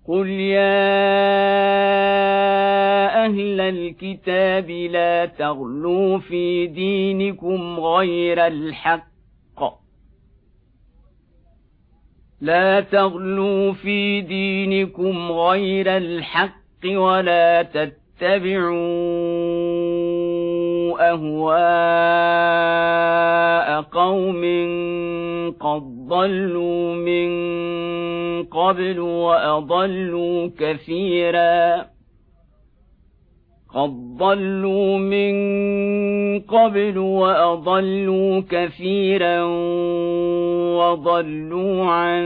قل يا أهل الكتاب لا تغلوا في دينكم غير الحق ولا تتبعوا أهواء قوم قد ضلوا من قبل وأضلوا كثيرا وضلوا عن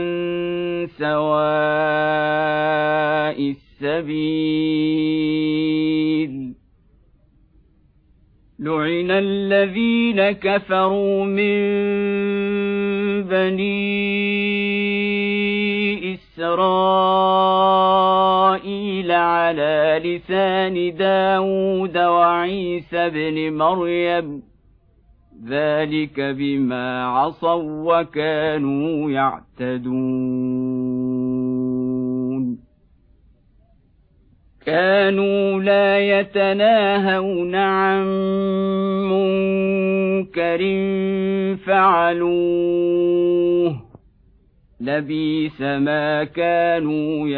سواء السبيل لعن الذين كفروا من بني إسرائيل على لسان داود وعيسى بن مريم ذلك بما عصوا وكانوا يعتدون كانوا لا يتناهون عن منكر فعلوه لبئس ما كانوا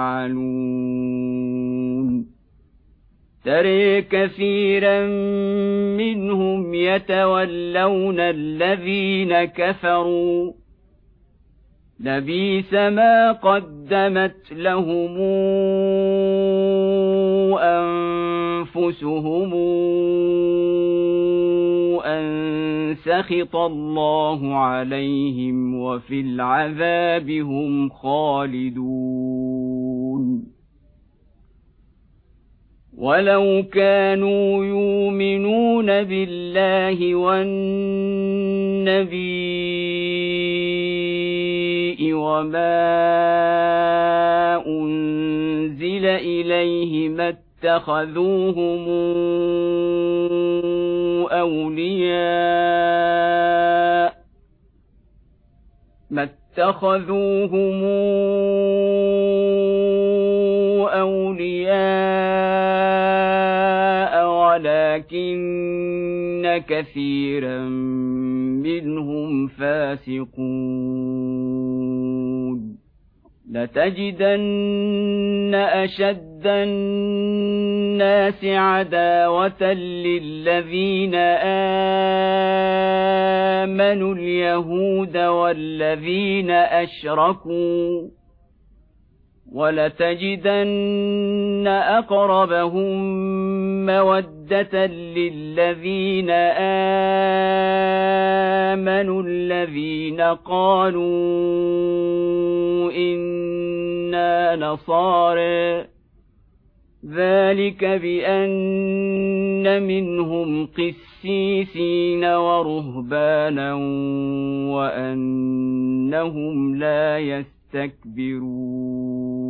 يفعلون ترى كثيرا منهم يتولون الذين كفروا لبئس ما قدمت لهم أنفسهم أن سخط الله عليهم وفي العذاب هم خالدون ولو كانوا يؤمنون بالله والنبي وما أنزل إليه ما اتخذوهم أولياء ولكن كثيرا منهم فاسقون لتجدن أشد الناس عداوة للذين آمنوا اليهود والذين أشركوا ولتجدن أقربهم مودة للذين آمنوا الذين قالوا إنا نصارى ذلك بأن منهم قسيسين ورهبانا وأنهم لا يستكبرون